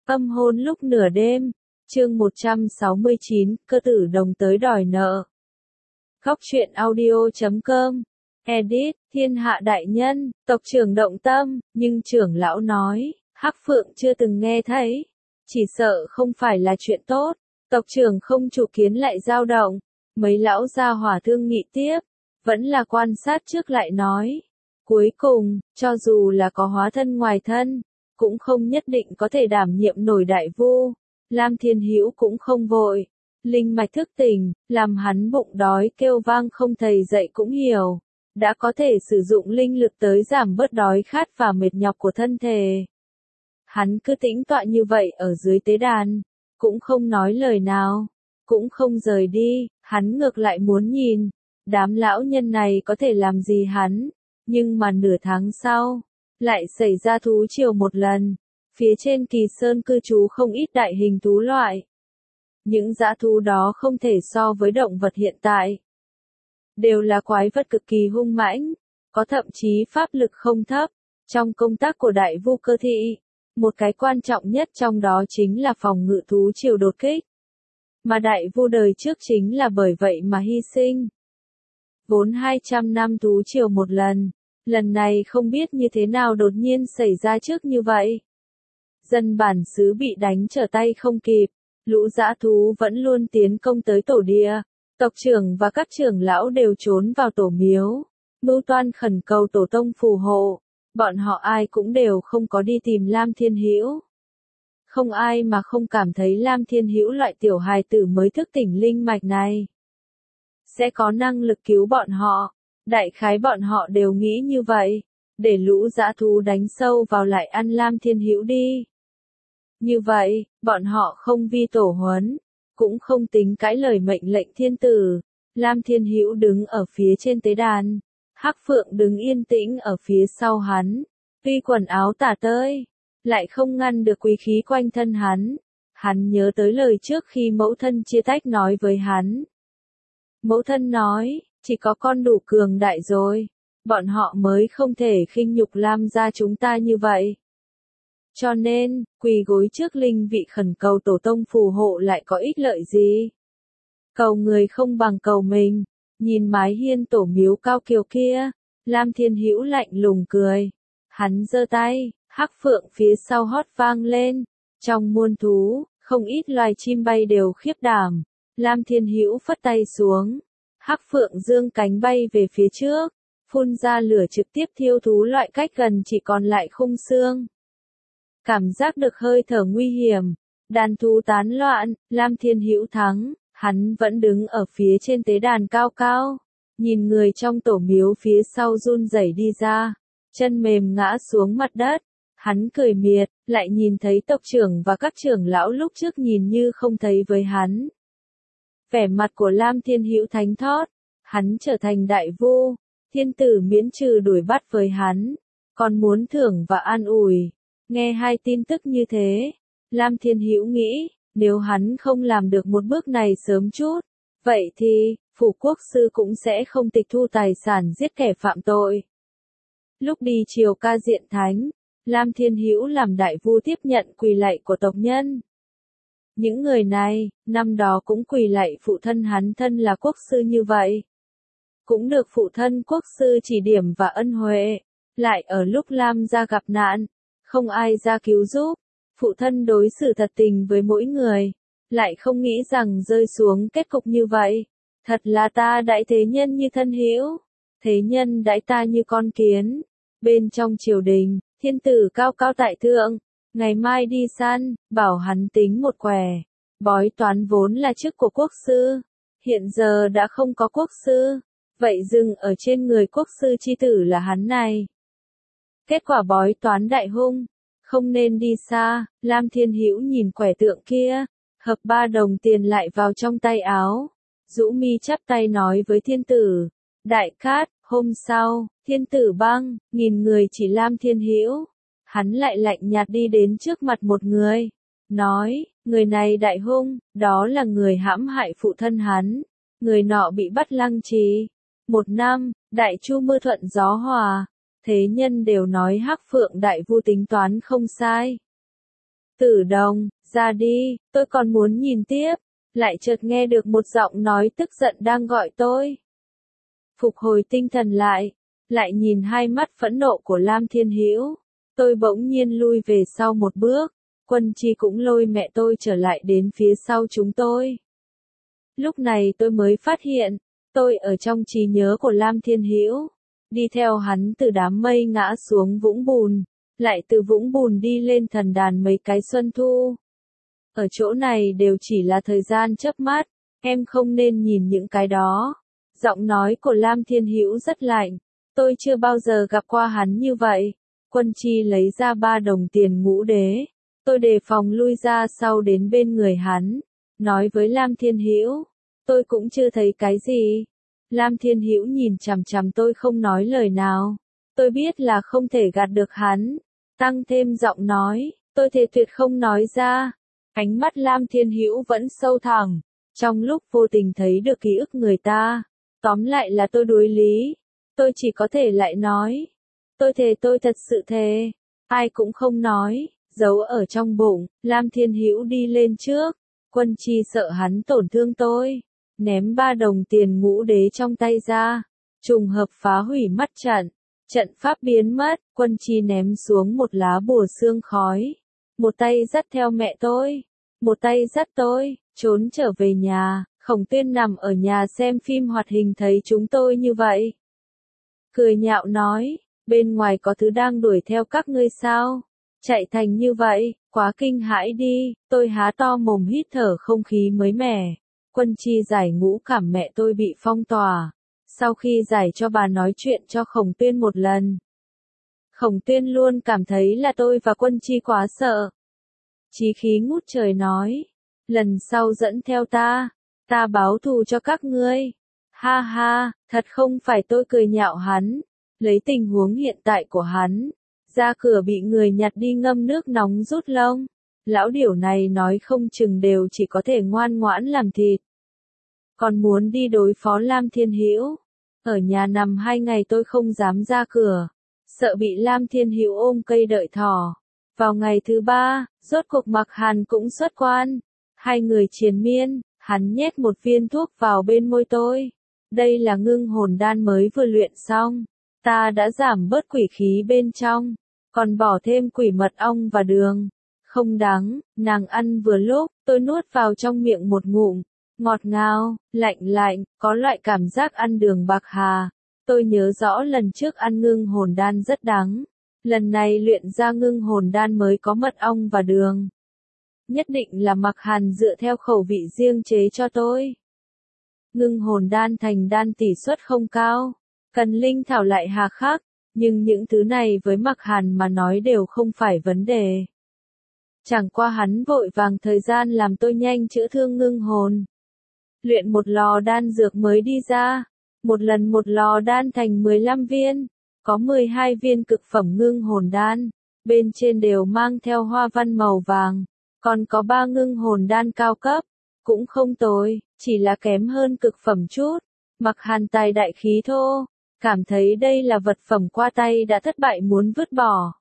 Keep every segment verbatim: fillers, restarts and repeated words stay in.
Âm hôn lúc nửa đêm, chương một trăm sáu mươi chín, cơ tử đồng tới đòi nợ. Góc truyện audio chấm com, edit, thiên hạ đại nhân, tộc trưởng động tâm, nhưng trưởng lão nói, Hắc Phượng chưa từng nghe thấy, chỉ sợ không phải là chuyện tốt, tộc trưởng không chủ kiến lại dao động, mấy lão gia hỏa thương nghị tiếp, vẫn là quan sát trước lại nói. Cuối cùng, cho dù là có hóa thân ngoài thân, cũng không nhất định có thể đảm nhiệm nổi đại vu. Lam Thiên Hữu cũng không vội. Linh mạch thức tỉnh, làm hắn bụng đói kêu vang không thầy dạy cũng hiểu. Đã có thể sử dụng linh lực tới giảm bớt đói khát và mệt nhọc của thân thể. Hắn cứ tĩnh tọa như vậy ở dưới tế đàn, cũng không nói lời nào, cũng không rời đi, hắn ngược lại muốn nhìn, đám lão nhân này có thể làm gì hắn. Nhưng mà nửa tháng sau, lại xảy ra thú triều một lần, phía trên Kỳ Sơn cư trú không ít đại hình thú loại. Những dã thú đó không thể so với động vật hiện tại. Đều là quái vật cực kỳ hung mãnh, có thậm chí pháp lực không thấp. Trong công tác của đại vu cơ thị, một cái quan trọng nhất trong đó chính là phòng ngự thú triều đột kích. Mà đại vu đời trước chính là bởi vậy mà hy sinh. Vốn hai trăm năm thú triều một lần, lần này không biết như thế nào đột nhiên xảy ra trước như vậy. Dân bản xứ bị đánh trở tay không kịp, lũ dã thú vẫn luôn tiến công tới tổ địa, tộc trưởng và các trưởng lão đều trốn vào tổ miếu, mưu toan khẩn cầu tổ tông phù hộ, bọn họ ai cũng đều không có đi tìm Lam Thiên Hữu. Không ai mà không cảm thấy Lam Thiên Hữu loại tiểu hài tử mới thức tỉnh linh mạch này sẽ có năng lực cứu bọn họ. Đại khái bọn họ đều nghĩ như vậy, để lũ dã thú đánh sâu vào lại ăn Lam Thiên Hữu đi. Như vậy, bọn họ không vi tổ huấn, cũng không tính cãi lời mệnh lệnh thiên tử. Lam Thiên Hữu đứng ở phía trên tế đàn, Hắc Phượng đứng yên tĩnh ở phía sau hắn, tuy quần áo tả tơi, lại không ngăn được quý khí quanh thân hắn. Hắn nhớ tới lời trước khi mẫu thân chia tách nói với hắn. Mẫu thân nói, chỉ có con đủ cường đại rồi, bọn họ mới không thể khinh nhục Lam gia chúng ta như vậy. Cho nên, quỳ gối trước linh vị khẩn cầu tổ tông phù hộ lại có ích lợi gì? Cầu người không bằng cầu mình. Nhìn mái hiên tổ miếu cao kiều kia, Lam Thiên Hữu lạnh lùng cười. Hắn giơ tay, Hắc Phượng phía sau hót vang lên. Trong muôn thú, không ít loài chim bay đều khiếp đảm. Lam Thiên Hữu phất tay xuống. Hắc Phượng dương cánh bay về phía trước, phun ra lửa trực tiếp thiêu thú loại cách gần chỉ còn lại khung xương. Cảm giác được hơi thở nguy hiểm, đàn thú tán loạn, Lam Thiên Hữu thắng, hắn vẫn đứng ở phía trên tế đàn cao cao, nhìn người trong tổ miếu phía sau run rẩy đi ra, chân mềm ngã xuống mặt đất, hắn cười miệt, lại nhìn thấy tộc trưởng và các trưởng lão lúc trước nhìn như không thấy với hắn. Vẻ mặt của Lam Thiên Hữu thánh thót, hắn trở thành đại vu, thiên tử miễn trừ đuổi bắt với hắn, còn muốn thưởng và an ủi. Nghe hai tin tức như thế, Lam Thiên Hữu nghĩ, nếu hắn không làm được một bước này sớm chút, vậy thì, phủ quốc sư cũng sẽ không tịch thu tài sản giết kẻ phạm tội. Lúc đi triều ca diện thánh, Lam Thiên Hữu làm đại vu tiếp nhận quỳ lạy của tộc nhân. Những người này, năm đó cũng quỳ lạy phụ thân hắn thân là quốc sư như vậy. Cũng được phụ thân quốc sư chỉ điểm và ân huệ. Lại ở lúc Lam gia gặp nạn, không ai ra cứu giúp. Phụ thân đối xử thật tình với mỗi người. Lại không nghĩ rằng rơi xuống kết cục như vậy. Thật là ta đãi thế nhân như thân hữu. Thế nhân đãi ta như con kiến. Bên trong triều đình, thiên tử cao cao tại thượng. Ngày mai đi săn, bảo hắn tính một quẻ. Bói toán vốn là chức của quốc sư, hiện giờ đã không có quốc sư, vậy dừng ở trên người quốc sư chi tử là hắn này. Kết quả bói toán đại hung, không nên đi xa. Lam Thiên Hữu nhìn quẻ tượng kia, hợp ba đồng tiền lại vào trong tay áo, rũ mi chắp tay nói với thiên tử. Đại cát, hôm sau, thiên tử băng, nhìn người chỉ Lam Thiên Hữu. Hắn lại lạnh nhạt đi đến trước mặt một người, nói, người này đại hung, đó là người hãm hại phụ thân hắn, người nọ bị bắt lăng trì. Một năm, đại chu mưa thuận gió hòa, thế nhân đều nói Hắc Phượng đại vu tính toán không sai. Tử Đồng, ra đi, tôi còn muốn nhìn tiếp, lại chợt nghe được một giọng nói tức giận đang gọi tôi. Phục hồi tinh thần lại, lại nhìn hai mắt phẫn nộ của Lam Thiên Hữu, tôi bỗng nhiên lui về sau một bước, Quân Chi cũng lôi mẹ tôi trở lại đến phía sau chúng tôi. Lúc này tôi mới phát hiện, tôi ở trong trí nhớ của Lam Thiên Hữu, đi theo hắn từ đám mây ngã xuống vũng bùn, lại từ vũng bùn đi lên thần đàn mấy cái xuân thu. Ở chỗ này đều chỉ là thời gian chớp mắt, em không nên nhìn những cái đó. Giọng nói của Lam Thiên Hữu rất lạnh, tôi chưa bao giờ gặp qua hắn như vậy. Quân Chi lấy ra ba đồng tiền ngũ đế, tôi đề phòng lui ra sau đến bên người hắn, nói với Lam Thiên Hữu, tôi cũng chưa thấy cái gì. Lam Thiên Hữu nhìn chằm chằm tôi không nói lời nào, tôi biết là không thể gạt được hắn, tăng thêm giọng nói, tôi thề tuyệt không nói ra. Ánh mắt Lam Thiên Hữu vẫn sâu thẳm, trong lúc vô tình thấy được ký ức người ta, tóm lại là tôi đối lý, tôi chỉ có thể lại nói, tôi thề tôi thật sự thề, ai cũng không nói, giấu ở trong bụng. Lam Thiên Hữu đi lên trước, Quân Chi sợ hắn tổn thương tôi, ném ba đồng tiền ngũ đế trong tay ra, trùng hợp phá hủy mắt trận, trận pháp biến mất. Quân Chi ném xuống một lá bùa sương khói, một tay dắt theo mẹ tôi, một tay dắt tôi, trốn trở về nhà. Khổng Tuyên nằm ở nhà xem phim hoạt hình thấy chúng tôi như vậy, cười nhạo nói, bên ngoài có thứ đang đuổi theo các ngươi sao? Chạy thành như vậy, quá kinh hãi đi. Tôi há to mồm hít thở không khí mới mẻ. Quân Chi giải ngũ cảm mẹ tôi bị phong tỏa, sau khi giải cho bà nói chuyện cho Khổng Tuyên một lần. Khổng Tuyên luôn cảm thấy là tôi và Quân Chi quá sợ. Chí khí ngút trời nói, lần sau dẫn theo ta, ta báo thù cho các ngươi. Ha ha, thật không phải tôi cười nhạo hắn, lấy tình huống hiện tại của hắn, ra cửa bị người nhặt đi ngâm nước nóng rút lông. Lão điểu này nói không chừng đều chỉ có thể ngoan ngoãn làm thịt. Còn muốn đi đối phó Lam Thiên Hữu, ở nhà nằm hai ngày tôi không dám ra cửa, sợ bị Lam Thiên Hữu ôm cây đợi thỏ. Vào ngày thứ ba, rốt cuộc Mặc Hàn cũng xuất quan, hai người triền miên, hắn nhét một viên thuốc vào bên môi tôi. Đây là ngưng hồn đan mới vừa luyện xong, ta đã giảm bớt quỷ khí bên trong, còn bỏ thêm quỷ mật ong và đường. Không đắng, nàng ăn vừa lúc, tôi nuốt vào trong miệng một ngụm, ngọt ngào, lạnh lạnh, có loại cảm giác ăn đường bạc hà. Tôi nhớ rõ lần trước ăn ngưng hồn đan rất đắng, lần này luyện ra ngưng hồn đan mới có mật ong và đường. Nhất định là Mặc Hàn dựa theo khẩu vị riêng chế cho tôi. Ngưng hồn đan thành đan tỷ suất không cao, cần linh thảo lại hà khắc, nhưng những thứ này với Mặc Hàn mà nói đều không phải vấn đề. Chẳng qua hắn vội vàng thời gian làm tôi nhanh chữa thương ngưng hồn. Luyện một lò đan dược mới đi ra, một lần một lò đan thành mười lăm viên, có mười hai viên cực phẩm ngưng hồn đan, bên trên đều mang theo hoa văn màu vàng, còn có ba ngưng hồn đan cao cấp, cũng không tồi, chỉ là kém hơn cực phẩm chút. Mặc Hàn tài đại khí thô, cảm thấy đây là vật phẩm qua tay đã thất bại muốn vứt bỏ.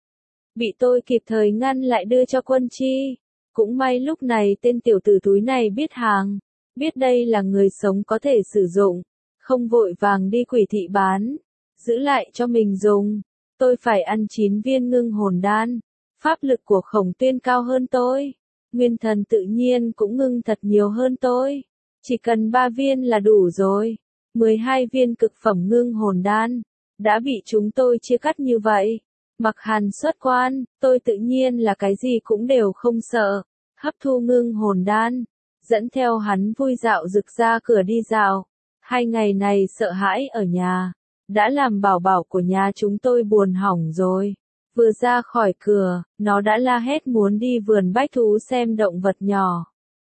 Bị tôi kịp thời ngăn lại đưa cho Quân Chi. Cũng may lúc này tên tiểu tử túi này biết hàng, biết đây là người sống có thể sử dụng, không vội vàng đi quỷ thị bán, giữ lại cho mình dùng. Tôi phải ăn chín viên ngưng hồn đan, pháp lực của Khổng Tuyên cao hơn tôi, nguyên thần tự nhiên cũng ngưng thật nhiều hơn tôi, chỉ cần ba viên là đủ rồi. mười hai viên cực phẩm ngưng hồn đan, đã bị chúng tôi chia cắt như vậy. Mặc Hàn xuất quan, tôi tự nhiên là cái gì cũng đều không sợ, hấp thu ngưng hồn đan, dẫn theo hắn vui dạo rực ra cửa đi dạo. Hai ngày này sợ hãi ở nhà, đã làm bảo bảo của nhà chúng tôi buồn hỏng rồi. Vừa ra khỏi cửa, nó đã la hét muốn đi vườn bách thú xem động vật nhỏ.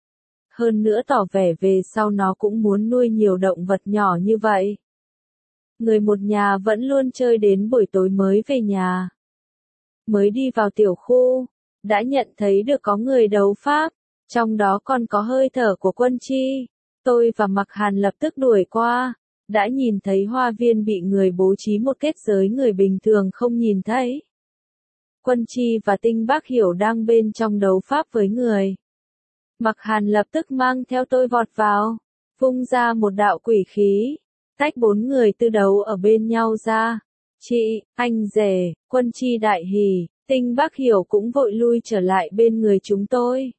Hơn nữa tỏ vẻ về sau nó cũng muốn nuôi nhiều động vật nhỏ như vậy. Người một nhà vẫn luôn chơi đến buổi tối mới về nhà. Mới đi vào tiểu khu, đã nhận thấy được có người đấu pháp, trong đó còn có hơi thở của Quân Chi. Tôi và Mặc Hàn lập tức đuổi qua, đã nhìn thấy hoa viên bị người bố trí một kết giới người bình thường không nhìn thấy. Quân Chi và Tinh Bác Hiểu đang bên trong đấu pháp với người. Mặc Hàn lập tức mang theo tôi vọt vào, vung ra một đạo quỷ khí, tách bốn người tư đấu ở bên nhau ra. Chị, anh rể, Quân Chi đại hỉ, Tinh Bác Hiểu cũng vội lui trở lại bên người chúng tôi.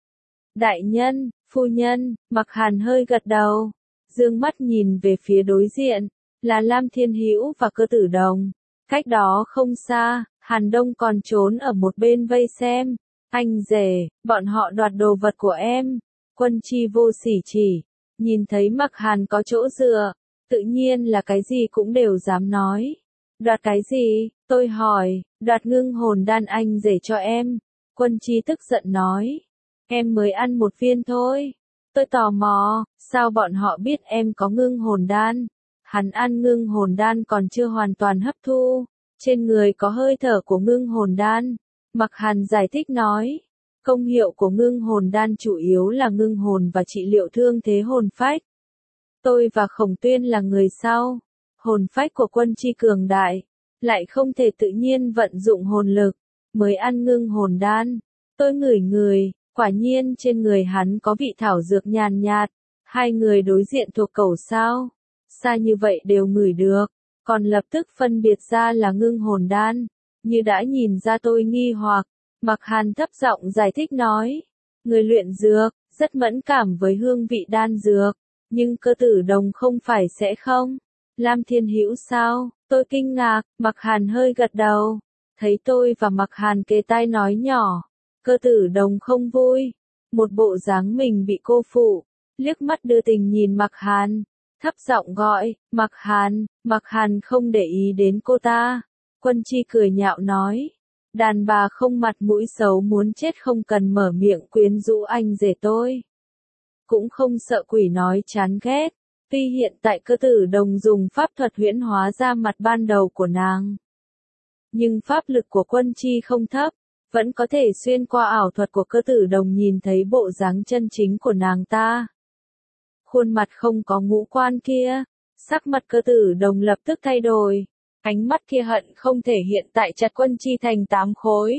Đại nhân, phu nhân, Mặc Hàn hơi gật đầu, dương mắt nhìn về phía đối diện, là Lam Thiên Hữu và Cơ Tử Đồng. Cách đó không xa, Hàn Đông còn trốn ở một bên vây xem. Anh rể, bọn họ đoạt đồ vật của em. Quân Chi vô sỉ chỉ, nhìn thấy Mặc Hàn có chỗ dựa, tự nhiên là cái gì cũng đều dám nói. Đoạt cái gì? Tôi hỏi, đoạt ngưng hồn đan anh rể cho em. Quân Chi tức giận nói, em mới ăn một viên thôi. Tôi tò mò, sao bọn họ biết em có ngưng hồn đan? Hắn ăn ngưng hồn đan còn chưa hoàn toàn hấp thu, trên người có hơi thở của ngưng hồn đan. Mặc Hàn giải thích nói, công hiệu của ngưng hồn đan chủ yếu là ngưng hồn và trị liệu thương thế hồn phách. Tôi và Khổng Tuyên là người sau, hồn phách của Quân Chi cường đại, lại không thể tự nhiên vận dụng hồn lực, mới ăn ngưng hồn đan. Tôi ngửi người, quả nhiên trên người hắn có vị thảo dược nhàn nhạt, hai người đối diện thuộc cẩu sao, xa như vậy đều ngửi được, còn lập tức phân biệt ra là ngưng hồn đan, như đã nhìn ra tôi nghi hoặc. Mặc Hàn thấp giọng giải thích nói, người luyện dược, rất mẫn cảm với hương vị đan dược, nhưng Cơ Tử Đồng không phải sẽ không? Lam Thiên Hữu sao? Tôi kinh ngạc, Mặc Hàn hơi gật đầu, thấy tôi và Mặc Hàn kề tai nói nhỏ, Cơ Tử Đồng không vui, một bộ dáng mình bị cô phụ, liếc mắt đưa tình nhìn Mặc Hàn, thấp giọng gọi, Mặc Hàn. Mặc Hàn không để ý đến cô ta. Quân Chi cười nhạo nói, đàn bà không mặt mũi xấu muốn chết không cần mở miệng quyến rũ anh rể tôi. Cũng không sợ quỷ nói chán ghét, tuy hiện tại Cơ Tử Đồng dùng pháp thuật huyễn hóa ra mặt ban đầu của nàng. Nhưng pháp lực của Quân Chi không thấp, vẫn có thể xuyên qua ảo thuật của Cơ Tử Đồng nhìn thấy bộ dáng chân chính của nàng ta. Khuôn mặt không có ngũ quan kia, sắc mặt Cơ Tử Đồng lập tức thay đổi, ánh mắt kia hận không thể hiện tại chặt Quân Chi thành tám khối.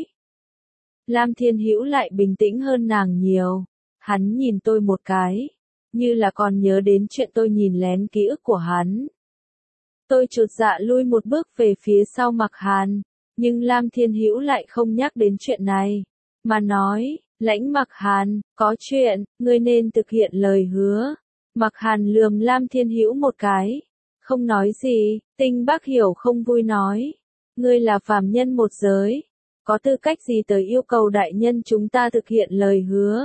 Lam Thiên Hữu lại bình tĩnh hơn nàng nhiều, hắn nhìn tôi một cái, như là còn nhớ đến chuyện tôi nhìn lén ký ức của hắn. Tôi chột dạ lui một bước về phía sau Mặc Hàn, nhưng Lam Thiên Hữu lại không nhắc đến chuyện này, mà nói, Lãnh Mặc Hàn, có chuyện, ngươi nên thực hiện lời hứa. Mặc Hàn lườm Lam Thiên Hữu một cái, không nói gì. Tinh Bác Hiểu không vui nói, ngươi là phàm nhân một giới, có tư cách gì tới yêu cầu đại nhân chúng ta thực hiện lời hứa.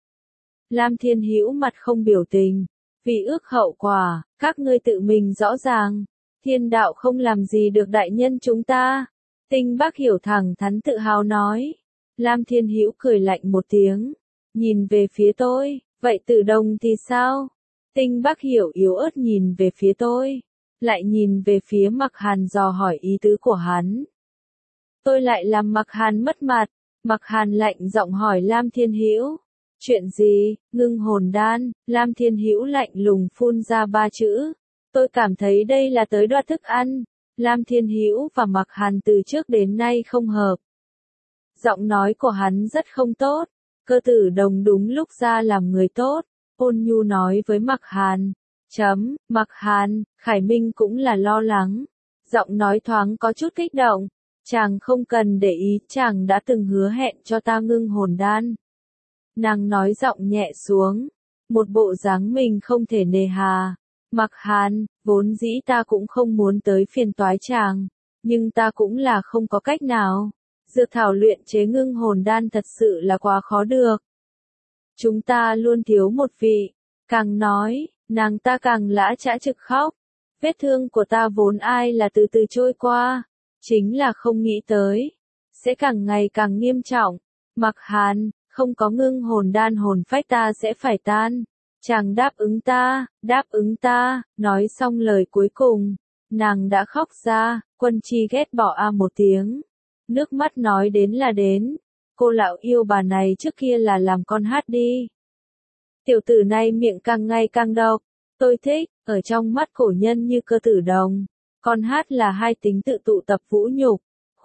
Lam Thiên Hữu mặt không biểu tình, vì ước hậu quả, các ngươi tự mình rõ ràng, thiên đạo không làm gì được đại nhân chúng ta. Tinh Bác Hiểu thẳng thắn tự hào nói. Lam Thiên Hữu cười lạnh một tiếng, nhìn về phía tôi, vậy Tử Đồng thì sao? Tinh Bác Hiểu yếu ớt nhìn về phía tôi, lại nhìn về phía Mặc Hàn dò hỏi ý tứ của hắn. Tôi lại làm Mặc Hàn mất mặt. Mặc Hàn lạnh giọng hỏi Lam Thiên Hữu, chuyện gì? Ngưng hồn đan. Lam Thiên Hữu lạnh lùng phun ra ba chữ. Tôi cảm thấy đây là tới đoạt thức ăn. Lam Thiên Hữu và Mặc Hàn từ trước đến nay không hợp. Giọng nói của hắn rất không tốt. Cơ Tử Đồng đúng lúc ra làm người tốt, ôn nhu nói với Mặc Hàn. Chấm, Mặc Hàn, Khải Minh cũng là lo lắng. Giọng nói thoáng có chút kích động. Chàng không cần để ý, chàng đã từng hứa hẹn cho ta ngưng hồn đan. Nàng nói giọng nhẹ xuống, một bộ dáng mình không thể nề hà. Mặc Hàn, vốn dĩ ta cũng không muốn tới phiền toái chàng, nhưng ta cũng là không có cách nào. Dược thảo luyện chế ngưng hồn đan thật sự là quá khó được. Chúng ta luôn thiếu một vị. Càng nói, nàng ta càng lã chã trực khóc. Vết thương của ta vốn ai là từ từ trôi qua, chính là không nghĩ tới, sẽ càng ngày càng nghiêm trọng. Mặc Hàn, không có ngưng hồn đan hồn phách ta sẽ phải tan. Chàng đáp ứng ta, đáp ứng ta. Nói xong lời cuối cùng, nàng đã khóc ra. Quân Chi ghét bỏ a một tiếng, nước mắt nói đến là đến. Cô lão yêu bà này trước kia là làm con hát đi. Tiểu tử này miệng càng ngày càng độc. Tôi thích, ở trong mắt cổ nhân như Cơ Tử Đồng, con hát là hai tính tự tụ tập vũ nhục,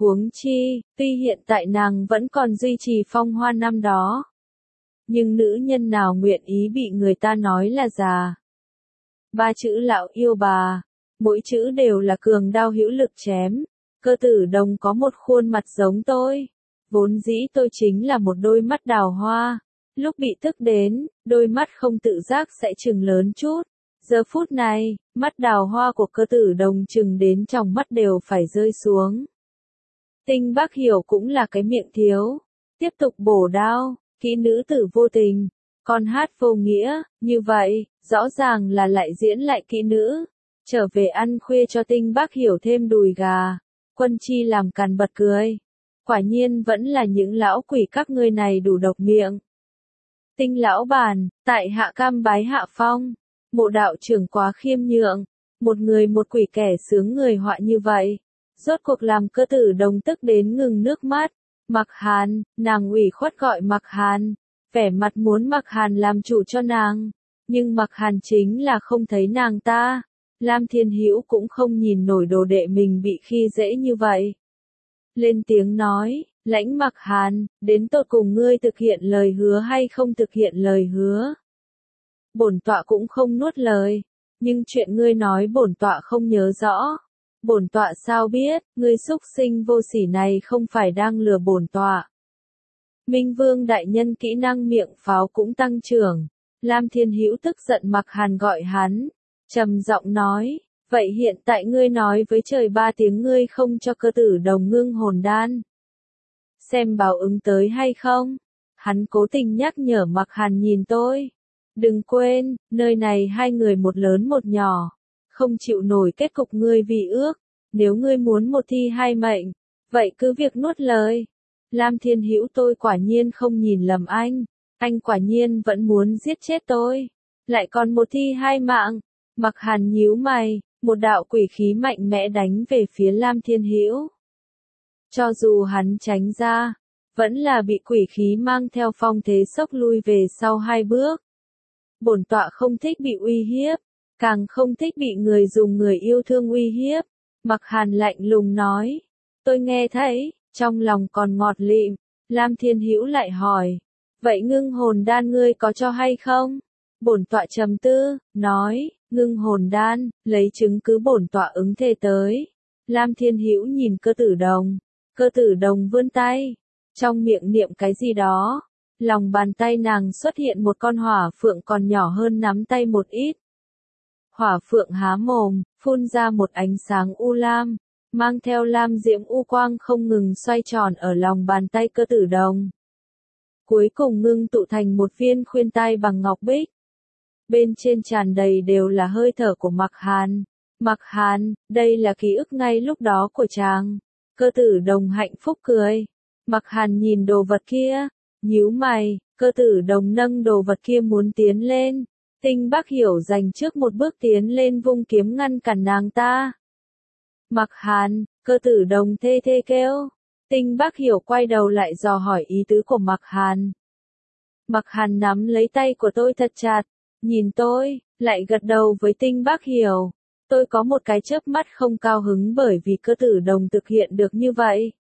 Huống chi, tuy hiện tại nàng vẫn còn duy trì phong hoa năm đó. Nhưng nữ nhân nào nguyện ý bị người ta nói là già. Ba chữ lão yêu bà, mỗi chữ đều là cường đao hữu lực chém. Cơ Tử Đồng có một khuôn mặt giống tôi. Vốn dĩ tôi chính là một đôi mắt đào hoa. Lúc bị tức đến, đôi mắt không tự giác sẽ trừng lớn chút. Giờ phút này, mắt đào hoa của Cơ Tử Đồng trừng đến tròng mắt đều phải rơi xuống. Tinh Bác Hiểu cũng là cái miệng thiếu. Tiếp tục bổ đao, kỹ nữ tử vô tình. Con hát vô nghĩa, như vậy, rõ ràng là lại diễn lại kỹ nữ. Trở về ăn khuya cho Tinh Bác Hiểu thêm đùi gà. Quân Chi làm càn bật cười. Quả nhiên vẫn là những lão quỷ các ngươi này đủ độc miệng. Tinh lão bàn, tại hạ cam bái hạ phong. Mộ đạo trưởng quá khiêm nhượng. Một người một quỷ kẻ sướng người họa như vậy. Rốt cuộc làm Cơ Tử Đồng tức đến ngừng nước mắt. Mặc Hàn, nàng ủy khuất gọi Mặc Hàn. Vẻ mặt muốn Mặc Hàn làm chủ cho nàng. Nhưng Mặc Hàn chính là không thấy nàng ta. Lam Thiên Hữu cũng không nhìn nổi đồ đệ mình bị khi dễ như vậy. Lên tiếng nói, lãnh Mặc Hàn, đến tột cùng ngươi thực hiện lời hứa hay không thực hiện lời hứa. Bổn tọa cũng không nuốt lời, nhưng chuyện ngươi nói bổn tọa không nhớ rõ. Bổn tọa sao biết, ngươi xúc sinh vô sỉ này không phải đang lừa bổn tọa. Minh Vương đại nhân kỹ năng miệng pháo cũng tăng trưởng. Lam Thiên Hữu tức giận Mặc Hàn gọi hắn, trầm giọng nói, vậy hiện tại ngươi nói với trời ba tiếng ngươi không cho Cơ Tử Đồng ngưng hồn đan. Xem báo ứng tới hay không? Hắn cố tình nhắc nhở Mặc Hàn nhìn tôi. Đừng quên, nơi này hai người một lớn một nhỏ. Không chịu nổi kết cục ngươi vì ước. Nếu ngươi muốn một thi hai mệnh, vậy cứ việc nuốt lời. Lam Thiên Hữu tôi quả nhiên không nhìn lầm anh. Anh quả nhiên vẫn muốn giết chết tôi. Lại còn một thi hai mạng. Mặc Hàn nhíu mày, một đạo quỷ khí mạnh mẽ đánh về phía Lam Thiên Hữu. Cho dù hắn tránh ra, vẫn là bị quỷ khí mang theo phong thế sốc lui về sau hai bước. Bổn tọa không thích bị uy hiếp, càng không thích bị người dùng người yêu thương uy hiếp. Mặc Hàn lạnh lùng nói, tôi nghe thấy, trong lòng còn ngọt lịm. Lam Thiên Hữu lại hỏi, vậy ngưng hồn đan ngươi có cho hay không? Bổn tọa trầm tư, nói, ngưng hồn đan, lấy chứng cứ bổn tọa ứng thề tới. Lam Thiên Hữu nhìn Cơ Tử Đồng, Cơ Tử Đồng vươn tay, trong miệng niệm cái gì đó. Lòng bàn tay nàng xuất hiện một con hỏa phượng còn nhỏ hơn nắm tay một ít. Hỏa phượng há mồm, phun ra một ánh sáng u lam, mang theo lam diễm u quang không ngừng xoay tròn ở lòng bàn tay Cơ Tử Đồng. Cuối cùng ngưng tụ thành một viên khuyên tai bằng ngọc bích. Bên trên tràn đầy đều là hơi thở của Mặc Hàn. Mặc Hàn, đây là ký ức ngay lúc đó của chàng. Cơ Tử Đồng hạnh phúc cười. Mặc Hàn nhìn đồ vật kia, nhíu mày. Cơ Tử Đồng nâng đồ vật kia muốn tiến lên. Tinh Bác Hiểu dành trước một bước tiến lên vung kiếm ngăn cản nàng ta. Mặc Hàn, Cơ Tử Đồng thê thê kêu. Tinh Bác Hiểu quay đầu lại dò hỏi ý tứ của Mặc Hàn. Mặc Hàn nắm lấy tay của tôi thật chặt, nhìn tôi, lại gật đầu với Tinh Bác Hiểu. Tôi có một cái chớp mắt không cao hứng bởi vì Cơ Tử Đồng thực hiện được như vậy.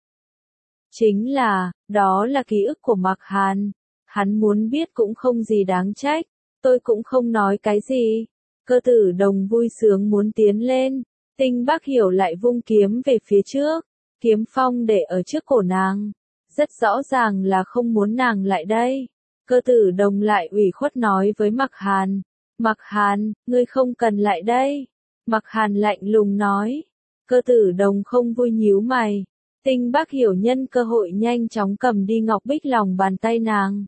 Chính là, đó là ký ức của Mặc Hàn. Hắn muốn biết cũng không gì đáng trách. Tôi cũng không nói cái gì. Cơ Tử Đồng vui sướng muốn tiến lên. Tinh Bác Hiểu lại vung kiếm về phía trước. Kiếm phong để ở trước cổ nàng. Rất rõ ràng là không muốn nàng lại đây. Cơ Tử Đồng lại ủy khuất nói với Mặc Hàn. Mặc Hàn, ngươi không cần lại đây. Mặc Hàn lạnh lùng nói. Cơ Tử Đồng không vui nhíu mày. Tinh Bác Hiểu nhân cơ hội nhanh chóng cầm đi ngọc bích lòng bàn tay nàng.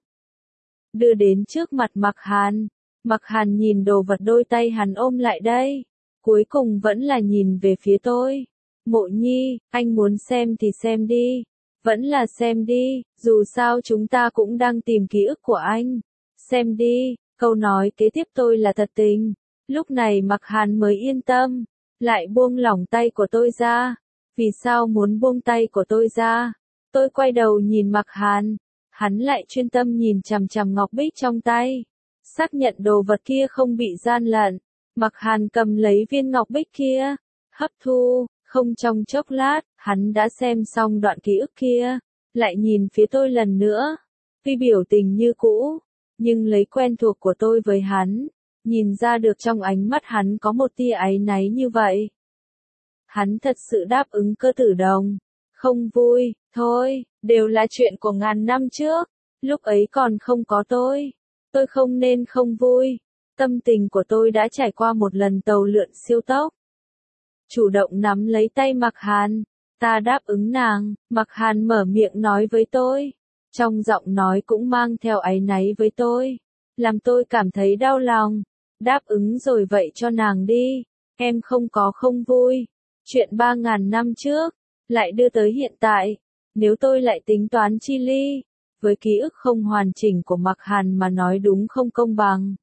Đưa đến trước mặt Mặc Hàn. Mặc Hàn nhìn đồ vật đôi tay hắn ôm lại đây. Cuối cùng vẫn là nhìn về phía tôi. Mộ Nhi, anh muốn xem thì xem đi. Vẫn là xem đi, dù sao chúng ta cũng đang tìm ký ức của anh. Xem đi, câu nói kế tiếp tôi là thật tình. Lúc này Mặc Hàn mới yên tâm. Lại buông lỏng tay của tôi ra. Vì sao muốn buông tay của tôi ra? Tôi quay đầu nhìn Mặc Hàn. Hắn lại chuyên tâm nhìn chằm chằm ngọc bích trong tay. Xác nhận đồ vật kia không bị gian lận. Mặc Hàn cầm lấy viên ngọc bích kia. Hấp thu, Không trong chốc lát, hắn đã xem xong đoạn ký ức kia, lại nhìn phía tôi lần nữa. Tuy biểu tình như cũ, nhưng lấy quen thuộc của tôi với hắn, nhìn ra được trong ánh mắt hắn có một tia áy náy như vậy. Hắn thật sự đáp ứng Cơ Tử Đồng. Không vui, thôi, đều là chuyện của ngàn năm trước, lúc ấy còn không có tôi. Tôi không nên không vui. Tâm tình của tôi đã trải qua một lần tàu lượn siêu tốc. Chủ động nắm lấy tay Mạc Hàn. Ta đáp ứng nàng, Mạc Hàn mở miệng nói với tôi. Trong giọng nói cũng mang theo áy náy với tôi. Làm tôi cảm thấy đau lòng. Đáp ứng rồi vậy cho nàng đi. Em không có không vui. Chuyện ba ngàn năm trước, lại đưa tới hiện tại. Nếu tôi lại tính toán chi ly, với ký ức không hoàn chỉnh của Mạc Hàn mà nói đúng không công bằng.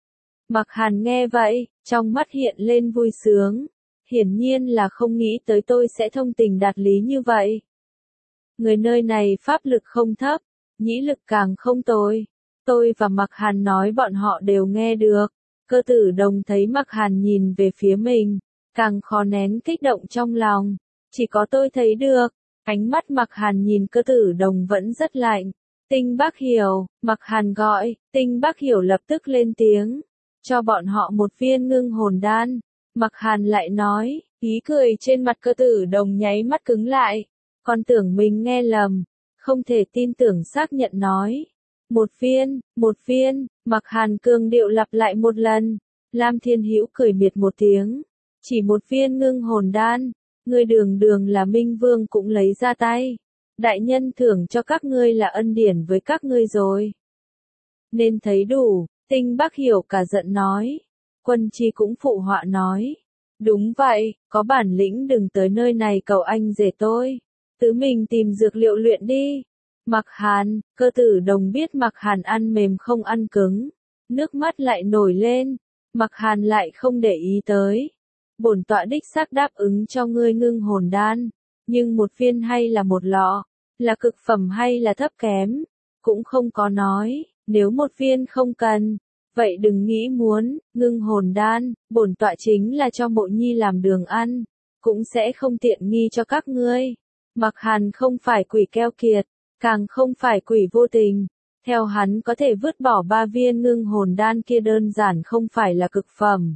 Mạc Hàn nghe vậy, trong mắt hiện lên vui sướng. Hiển nhiên là không nghĩ tới tôi sẽ thông tình đạt lý như vậy. Người nơi này pháp lực không thấp, nhĩ lực càng không tồi. Tôi và Mạc Hàn nói bọn họ đều nghe được. Cơ Tử Đồng thấy Mạc Hàn nhìn về phía mình, càng khó nén kích động trong lòng. Chỉ có tôi thấy được. Ánh mắt Mạc Hàn nhìn Cơ Tử Đồng vẫn rất lạnh. Tinh Bác Hiểu, Mạc Hàn gọi, Tinh Bác Hiểu lập tức lên tiếng. Cho bọn họ một viên ngưng hồn đan. Mạc Hàn lại nói, ý cười trên mặt Cơ Tử Đồng nháy mắt cứng lại. Còn tưởng mình nghe lầm, không thể tin tưởng xác nhận nói. Một viên, một viên, Mạc Hàn cường điệu lặp lại một lần. Lam Thiên Hữu cười miệt một tiếng. Chỉ một viên ngưng hồn đan, ngươi đường đường là Minh Vương cũng lấy ra tay. Đại nhân thưởng cho các ngươi là ân điển với các ngươi rồi. Nên thấy đủ, Tinh Bác Hiểu cả giận nói. Quân Chi cũng phụ họa nói. Đúng vậy, có bản lĩnh đừng tới nơi này cầu anh rể tôi. Tự mình tìm dược liệu luyện đi. Mạc Hàn, Cơ Tử Đồng biết Mạc Hàn ăn mềm không ăn cứng. Nước mắt lại nổi lên. Mạc Hàn lại không để ý tới. Bổn tọa đích xác đáp ứng cho ngươi ngưng hồn đan. Nhưng một viên hay là một lọ, là cực phẩm hay là thấp kém, cũng không có nói. Nếu một viên không cần, vậy đừng nghĩ muốn. Ngưng hồn đan, bổn tọa chính là cho Mộ Nhi làm đường ăn, cũng sẽ không tiện nghi cho các ngươi. Mạc Hàn không phải quỷ keo kiệt, càng không phải quỷ vô tình. Theo hắn có thể vứt bỏ ba viên ngưng hồn đan kia đơn giản không phải là cực phẩm.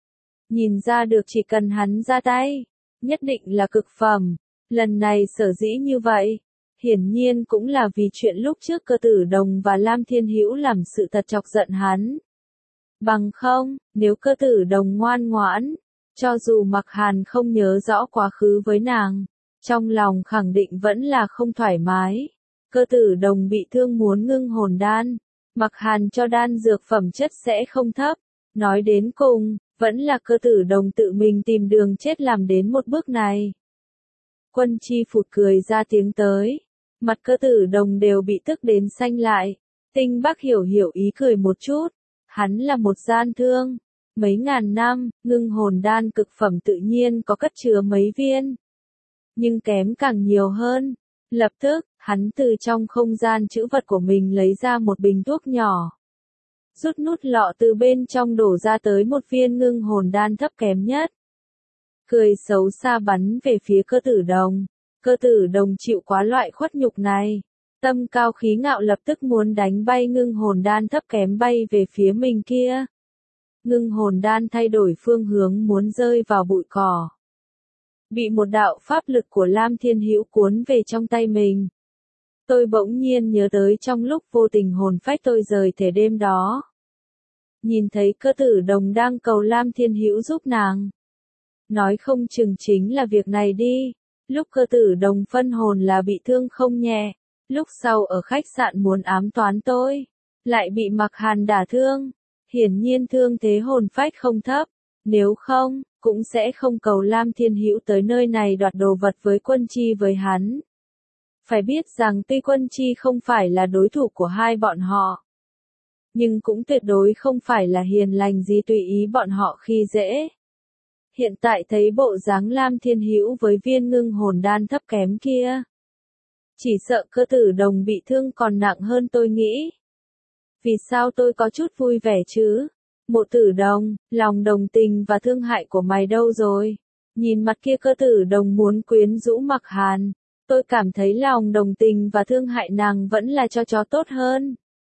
Nhìn ra được chỉ cần hắn ra tay, nhất định là cực phẩm. Lần này sở dĩ như vậy, hiển nhiên cũng là vì chuyện lúc trước Cơ Tử Đồng và Lam Thiên Hữu làm sự thật chọc giận hắn. Bằng không, nếu Cơ Tử Đồng ngoan ngoãn, cho dù Mạc Hàn không nhớ rõ quá khứ với nàng, trong lòng khẳng định vẫn là không thoải mái. Cơ Tử Đồng bị thương muốn ngưng hồn đan, Mạc Hàn cho đan dược phẩm chất sẽ không thấp. Nói đến cùng, vẫn là Cơ Tử Đồng tự mình tìm đường chết làm đến một bước này. Quân Chi phụt cười ra tiếng tới. Mặt Cơ Tử Đồng đều bị tức đến xanh lại. Tinh Bác Hiểu hiểu ý cười một chút. Hắn là một gian thương. Mấy ngàn năm, ngưng hồn đan cực phẩm tự nhiên có cất chứa mấy viên. Nhưng kém càng nhiều hơn. Lập tức, hắn từ trong không gian trữ vật của mình lấy ra một bình thuốc nhỏ. Rút nút lọ từ bên trong đổ ra tới một viên ngưng hồn đan thấp kém nhất. Cười xấu xa bắn về phía Cơ Tử Đồng. Cơ Tử Đồng chịu quá loại khuất nhục này. Tâm cao khí ngạo lập tức muốn đánh bay ngưng hồn đan thấp kém bay về phía mình kia. Ngưng hồn đan thay đổi phương hướng muốn rơi vào bụi cỏ. Bị một đạo pháp lực của Lam Thiên Hữu cuốn về trong tay mình. Tôi bỗng nhiên nhớ tới trong lúc vô tình hồn phách tôi rời thể đêm đó. Nhìn thấy Cơ Tử Đồng đang cầu Lam Thiên Hữu giúp nàng. Nói không chừng chính là việc này đi. Lúc Cơ Tử Đồng phân hồn là bị thương không nhẹ. Lúc sau ở khách sạn muốn ám toán tôi. Lại bị Mạc Hàn đả thương. Hiển nhiên thương thế hồn phách không thấp. Nếu không, cũng sẽ không cầu Lam Thiên Hữu tới nơi này đoạt đồ vật với Quân Chi với hắn. Phải biết rằng tuy Quân Chi không phải là đối thủ của hai bọn họ, nhưng cũng tuyệt đối không phải là hiền lành gì tùy ý bọn họ khi dễ. Hiện tại thấy bộ dáng Lam Thiên Hữu với viên ngưng hồn đan thấp kém kia, chỉ sợ Cơ Tử Đồng bị thương còn nặng hơn tôi nghĩ. Vì sao tôi có chút vui vẻ chứ? Mộ Tử Đồng, lòng đồng tình và thương hại của mày đâu rồi? Nhìn mặt kia cơ tử đồng muốn quyến rũ Mặc Hàn, tôi cảm thấy lòng đồng tình và thương hại nàng vẫn là cho chó tốt hơn.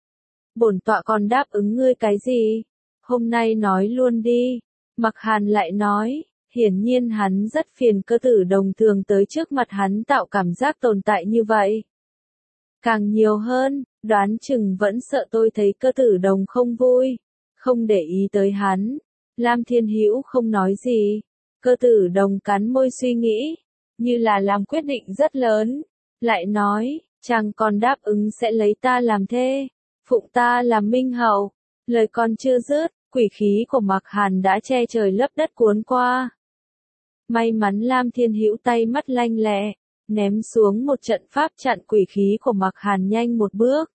Bổn tọa còn đáp ứng ngươi cái gì? Hôm nay nói luôn đi. Mặc Hàn lại nói, hiển nhiên hắn rất phiền cơ tử đồng thường tới trước mặt hắn tạo cảm giác tồn tại như vậy. Càng nhiều hơn, đoán chừng vẫn sợ tôi thấy cơ tử đồng không vui, không để ý tới hắn. Lam Thiên Hữu không nói gì. Cơ tử đồng cắn môi suy nghĩ, như là làm quyết định rất lớn. Lại nói, chàng còn đáp ứng sẽ lấy ta làm thê, phụng ta làm minh hậu. Lời còn chưa dứt, quỷ khí của Mặc Hàn đã che trời lấp đất cuốn qua. May mắn Lam Thiên Hữu tay mắt lanh lẹ, ném xuống một trận pháp chặn quỷ khí của Mặc Hàn nhanh một bước.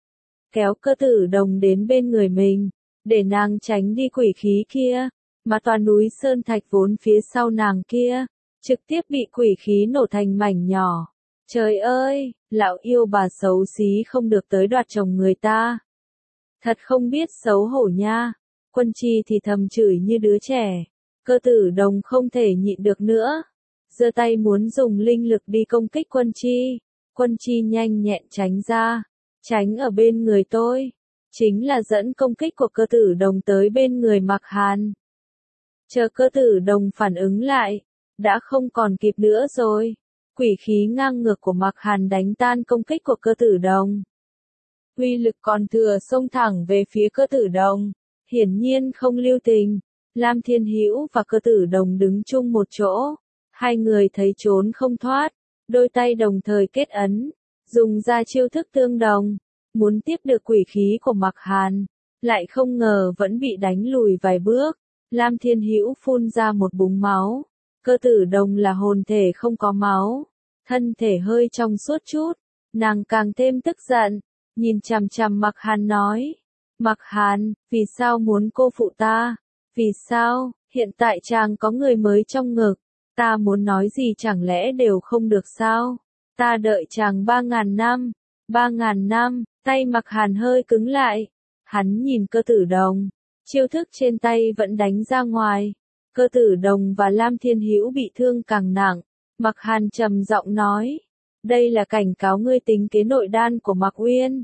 Kéo cơ tử đồng đến bên người mình, để nàng tránh đi quỷ khí kia, mà toàn núi sơn thạch vốn phía sau nàng kia, trực tiếp bị quỷ khí nổ thành mảnh nhỏ. Trời ơi, lão yêu bà xấu xí không được tới đoạt chồng người ta. Thật không biết xấu hổ nha. Quân Chi thì thầm chửi như đứa trẻ. Cơ tử đồng không thể nhịn được nữa, giơ tay muốn dùng linh lực đi công kích Quân Chi. Quân Chi nhanh nhẹn tránh ra, tránh ở bên người tôi, chính là dẫn công kích của cơ tử đồng tới bên người Mặc Hàn. Chờ cơ tử đồng phản ứng lại, đã không còn kịp nữa rồi. Quỷ khí ngang ngược của Mặc Hàn đánh tan công kích của cơ tử đồng. Uy lực còn thừa xông thẳng về phía cơ tử đồng, hiển nhiên không lưu tình. Lam Thiên Hữu và cơ tử đồng đứng chung một chỗ, hai người thấy trốn không thoát, đôi tay đồng thời kết ấn, dùng ra chiêu thức tương đồng, muốn tiếp được quỷ khí của Mặc Hàn, lại không ngờ vẫn bị đánh lùi vài bước. Lam Thiên Hữu phun ra một búng máu, cơ tử đồng là hồn thể không có máu, thân thể hơi trong suốt chút, nàng càng thêm tức giận, nhìn chằm chằm Mặc Hàn nói, Mặc Hàn, vì sao muốn cô phụ ta? Vì sao, hiện tại chàng có người mới trong ngực, ta muốn nói gì chẳng lẽ đều không được sao? Ta đợi chàng ba ngàn năm, ba ngàn năm, tay Mặc Hàn hơi cứng lại, hắn nhìn cơ tử đồng, chiêu thức trên tay vẫn đánh ra ngoài, cơ tử đồng và Lam Thiên Hữu bị thương càng nặng. Mặc Hàn trầm giọng nói, đây là cảnh cáo ngươi tính kế nội đan của Mặc Uyên.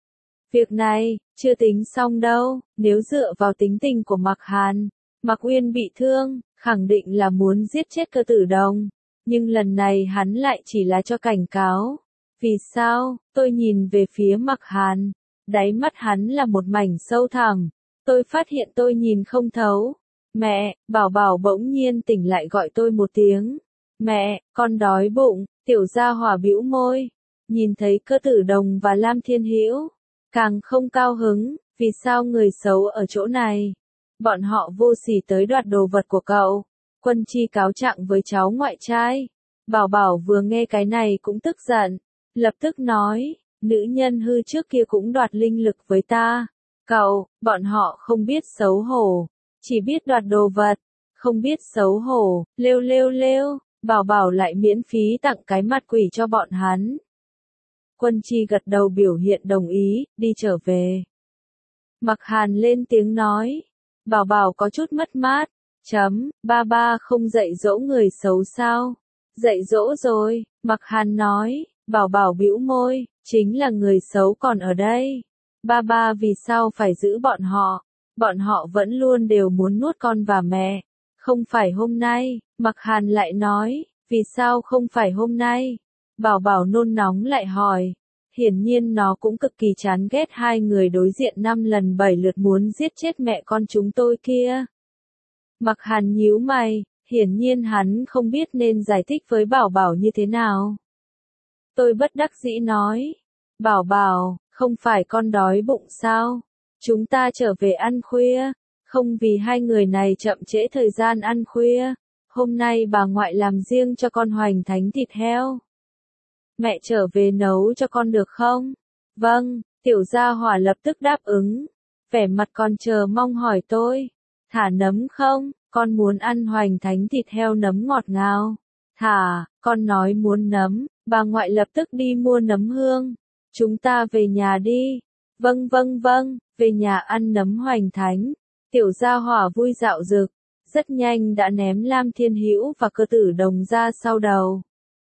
Việc này, chưa tính xong đâu, nếu dựa vào tính tình của Mặc Hàn, Mặc Uyên bị thương, khẳng định là muốn giết chết cơ tử đồng, nhưng lần này hắn lại chỉ là cho cảnh cáo. Vì sao? Tôi nhìn về phía Mặc Hàn, đáy mắt hắn là một mảnh sâu thẳm, tôi phát hiện tôi nhìn không thấu. Mẹ, Bảo Bảo bỗng nhiên tỉnh lại gọi tôi một tiếng. Mẹ, con đói bụng. Tiểu gia hỏa bĩu môi, nhìn thấy cơ tử đồng và Lam Thiên Hữu, càng không cao hứng. Vì sao người xấu ở chỗ này? Bọn họ vô sỉ tới đoạt đồ vật của cậu. Quân Chi cáo trạng với cháu ngoại trai. Bảo Bảo vừa nghe cái này cũng tức giận, lập tức nói, nữ nhân hư trước kia cũng đoạt linh lực với ta. Cậu, bọn họ không biết xấu hổ, chỉ biết đoạt đồ vật, không biết xấu hổ, lêu lêu lêu. Bảo Bảo lại miễn phí tặng cái mặt quỷ cho bọn hắn. Quân Chi gật đầu biểu hiện đồng ý, đi trở về. Mặc Hàn lên tiếng nói, Bảo Bảo có chút mất mát, chấm, ba ba không dạy dỗ người xấu sao? Dạy dỗ rồi, Mặc Hàn nói, Bảo Bảo bĩu môi, chính là người xấu còn ở đây. Ba ba vì sao phải giữ bọn họ? Bọn họ vẫn luôn đều muốn nuốt con và mẹ. Không phải hôm nay, Mặc Hàn lại nói, vì sao không phải hôm nay? Bảo Bảo nôn nóng lại hỏi, hiển nhiên nó cũng cực kỳ chán ghét hai người đối diện năm lần bảy lượt muốn giết chết mẹ con chúng tôi kia. Mặc Hàn nhíu mày, hiển nhiên hắn không biết nên giải thích với Bảo Bảo như thế nào. Tôi bất đắc dĩ nói, Bảo Bảo, không phải con đói bụng sao? Chúng ta trở về ăn khuya. Không vì hai người này chậm trễ thời gian ăn khuya, hôm nay bà ngoại làm riêng cho con hoành thánh thịt heo. Mẹ trở về nấu cho con được không? Vâng, tiểu gia hỏa lập tức đáp ứng, vẻ mặt còn chờ mong hỏi tôi, thả nấm không? Con muốn ăn hoành thánh thịt heo nấm ngọt ngào. Thả, con nói muốn nấm, bà ngoại lập tức đi mua nấm hương. Chúng ta về nhà đi. Vâng vâng vâng, về nhà ăn nấm hoành thánh. Tiểu gia hỏa vui dạo dực, rất nhanh đã ném Lam Thiên Hữu và Cơ Tử Đồng ra sau đầu.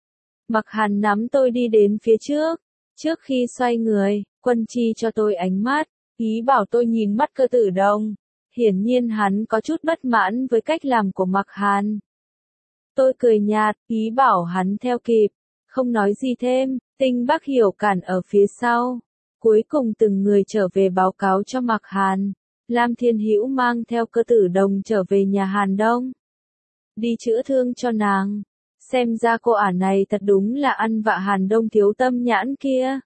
Mặc Hàn nắm tôi đi đến phía trước, trước khi xoay người, Quân Chi cho tôi ánh mắt, ý bảo tôi nhìn mắt Cơ Tử Đồng. Hiển nhiên hắn có chút bất mãn với cách làm của Mặc Hàn. Tôi cười nhạt, ý bảo hắn theo kịp, không nói gì thêm. Tinh Bắc Hiểu cản ở phía sau. Cuối cùng từng người trở về báo cáo cho Mặc Hàn. Lam Thiên Hữu mang theo Cơ Tử Đồng trở về nhà Hàn Đông. Đi chữa thương cho nàng. Xem ra cô ả này thật đúng là ăn vạ Hàn Đông thiếu tâm nhãn kia.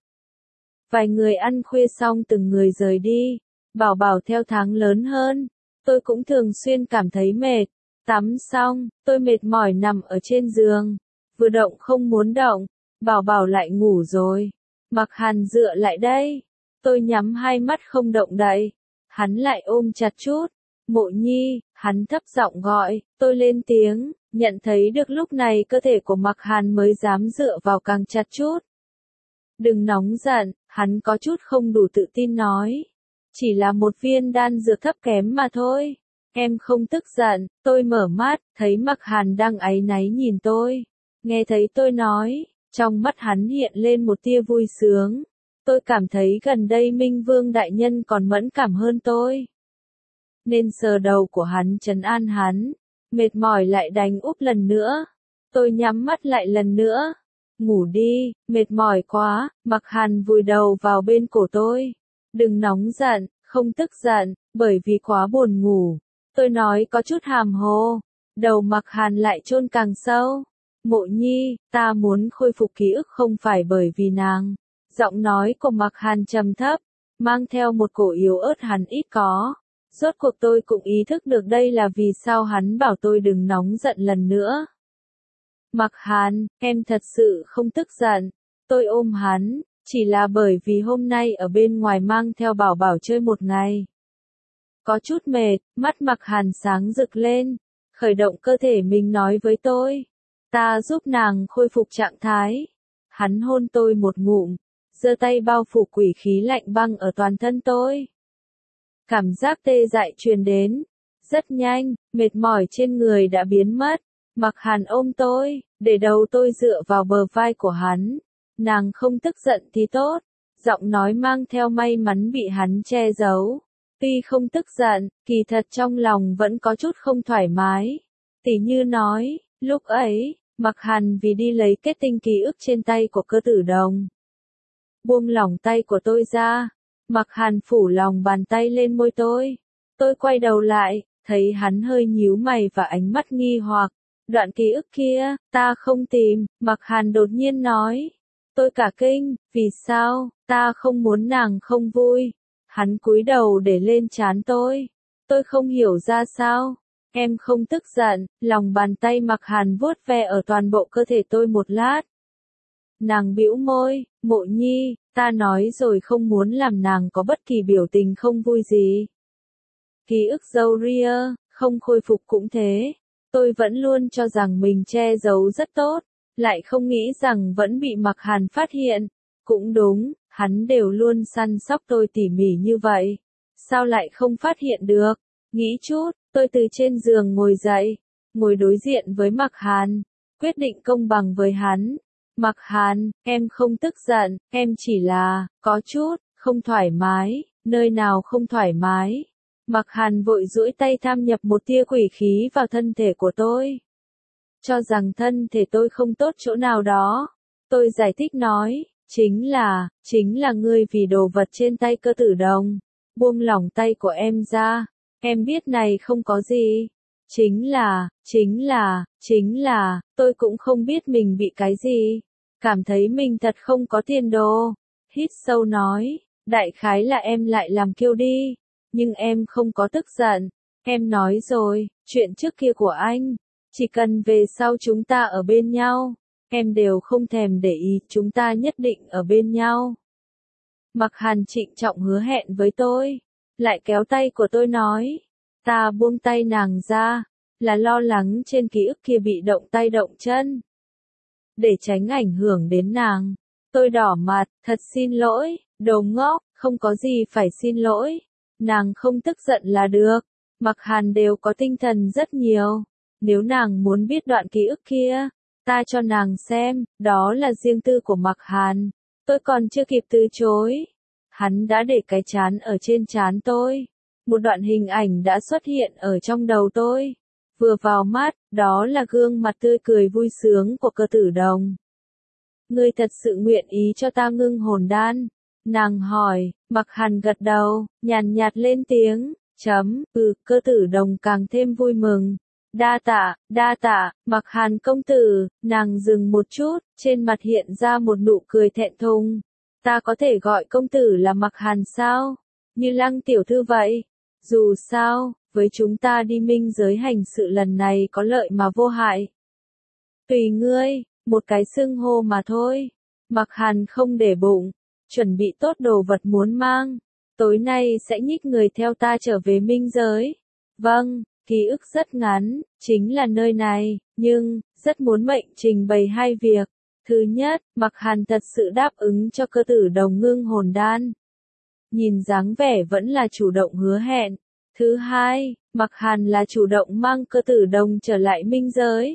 Vài người ăn khuya xong từng người rời đi. Bảo Bảo theo tháng lớn hơn. Tôi cũng thường xuyên cảm thấy mệt. Tắm xong, tôi mệt mỏi nằm ở trên giường. Vừa động không muốn động. Bảo Bảo lại ngủ rồi. Mặc Hàn dựa lại đây. Tôi nhắm hai mắt không động đậy. Hắn lại ôm chặt chút. Mộ Nhi, hắn thấp giọng gọi. Tôi lên tiếng, nhận thấy được lúc này cơ thể của Mặc Hàn mới dám dựa vào càng chặt chút. Đừng nóng giận, hắn có chút không đủ tự tin nói. Chỉ là một viên đan dược thấp kém mà thôi. Em không tức giận. Tôi mở mắt, thấy Mặc Hàn đang áy náy nhìn tôi. Nghe thấy tôi nói, trong mắt hắn hiện lên một tia vui sướng. Tôi cảm thấy gần đây Minh Vương đại nhân còn mẫn cảm hơn tôi. Nên sờ đầu của hắn trấn an hắn. Mệt mỏi lại đánh úp lần nữa. Tôi nhắm mắt lại lần nữa. Ngủ đi, mệt mỏi quá. Mặc Hàn vùi đầu vào bên cổ tôi. Đừng nóng giận, không tức giận, bởi vì quá buồn ngủ. Tôi nói có chút hàm hồ. Đầu Mặc Hàn lại chôn càng sâu. Mộ Nhi, ta muốn khôi phục ký ức không phải bởi vì nàng. Giọng nói của Mặc Hàn trầm thấp, mang theo một cổ yếu ớt hắn ít có. Rốt cuộc tôi cũng ý thức được đây là vì sao hắn bảo tôi đừng nóng giận lần nữa. Mặc Hàn, em thật sự không tức giận. Tôi ôm hắn, chỉ là bởi vì hôm nay ở bên ngoài mang theo Bảo Bảo chơi một ngày. Có chút mệt, mắt Mặc Hàn sáng rực lên, khởi động cơ thể mình nói với tôi. Ta giúp nàng khôi phục trạng thái. Hắn hôn tôi một ngụm, giơ tay bao phủ quỷ khí lạnh băng ở toàn thân tôi. Cảm giác tê dại truyền đến. Rất nhanh, mệt mỏi trên người đã biến mất. Mặc Hàn ôm tôi, để đầu tôi dựa vào bờ vai của hắn. Nàng không tức giận thì tốt. Giọng nói mang theo may mắn bị hắn che giấu. Tuy không tức giận, kỳ thật trong lòng vẫn có chút không thoải mái. Tỉ như nói, lúc ấy, Mặc Hàn vì đi lấy kết tinh ký ức trên tay của Cơ Tử Đồng. Buông lỏng tay của tôi ra. Mặc Hàn phủ lòng bàn tay lên môi tôi. Tôi quay đầu lại, thấy hắn hơi nhíu mày và ánh mắt nghi hoặc. Đoạn ký ức kia, ta không tìm. Mặc Hàn đột nhiên nói. Tôi cả kinh, vì sao, ta không muốn nàng không vui. Hắn cúi đầu để lên trán tôi. Tôi không hiểu ra sao. Em không tức giận. Lòng bàn tay Mặc Hàn vuốt ve ở toàn bộ cơ thể tôi một lát. Nàng bĩu môi, Mộ Nhi, ta nói rồi không muốn làm nàng có bất kỳ biểu tình không vui gì. Ký ức dâu ria, không khôi phục cũng thế. Tôi vẫn luôn cho rằng mình che giấu rất tốt, lại không nghĩ rằng vẫn bị Mặc Hàn phát hiện. Cũng đúng, hắn đều luôn săn sóc tôi tỉ mỉ như vậy. Sao lại không phát hiện được? Nghĩ chút, tôi từ trên giường ngồi dậy, ngồi đối diện với Mặc Hàn, quyết định công bằng với hắn. Mặc Hàn, em không tức giận, em chỉ là, có chút, không thoải mái, nơi nào không thoải mái. Mặc Hàn vội duỗi tay tham nhập một tia quỷ khí vào thân thể của tôi. Cho rằng thân thể tôi không tốt chỗ nào đó. Tôi giải thích nói, chính là, chính là ngươi vì đồ vật trên tay Cơ Tử Đồng. Buông lỏng tay của em ra, em biết này không có gì. Chính là, chính là, chính là, tôi cũng không biết mình bị cái gì. Cảm thấy mình thật không có tiền đồ. Hít sâu nói, đại khái là em lại làm kiêu đi. Nhưng em không có tức giận. Em nói rồi, chuyện trước kia của anh. Chỉ cần về sau chúng ta ở bên nhau. Em đều không thèm để ý, chúng ta nhất định ở bên nhau. Mặc Hàn trịnh trọng hứa hẹn với tôi. Lại kéo tay của tôi nói. Ta buông tay nàng ra. Là lo lắng trên ký ức kia bị động tay động chân. Để tránh ảnh hưởng đến nàng. Tôi đỏ mặt, thật xin lỗi, đồ ngốc, không có gì phải xin lỗi. Nàng không tức giận là được. Mặc Hàn đều có tinh thần rất nhiều. Nếu nàng muốn biết đoạn ký ức kia, ta cho nàng xem, đó là riêng tư của Mặc Hàn. Tôi còn chưa kịp từ chối. Hắn đã để cái trán ở trên trán tôi. Một đoạn hình ảnh đã xuất hiện ở trong đầu tôi. Vừa vào mắt, đó là gương mặt tươi cười vui sướng của Cơ Tử Đồng. Ngươi thật sự nguyện ý cho ta ngưng hồn đan? Nàng hỏi. Mặc Hàn gật đầu, nhàn nhạt lên tiếng. Chấm, ừ, Cơ Tử Đồng càng thêm vui mừng. Đa tạ, đa tạ, Mặc Hàn công tử. Nàng dừng một chút, trên mặt hiện ra một nụ cười thẹn thùng. Ta có thể gọi công tử là Mặc Hàn sao? Như Lăng tiểu thư vậy. Dù sao, với chúng ta đi minh giới hành sự lần này có lợi mà vô hại. Tùy ngươi, một cái xưng hô mà thôi. Mặc Hàn không để bụng, chuẩn bị tốt đồ vật muốn mang. Tối nay sẽ nhích người theo ta trở về minh giới. Vâng, ký ức rất ngắn, chính là nơi này, nhưng, rất muốn mệnh trình bày hai việc. Thứ nhất, Mặc Hàn thật sự đáp ứng cho Cơ Tử Đồng ngưng hồn đan. Nhìn dáng vẻ vẫn là chủ động hứa hẹn. Thứ hai, Mặc Hàn là chủ động mang Cơ Tử Đồng trở lại minh giới.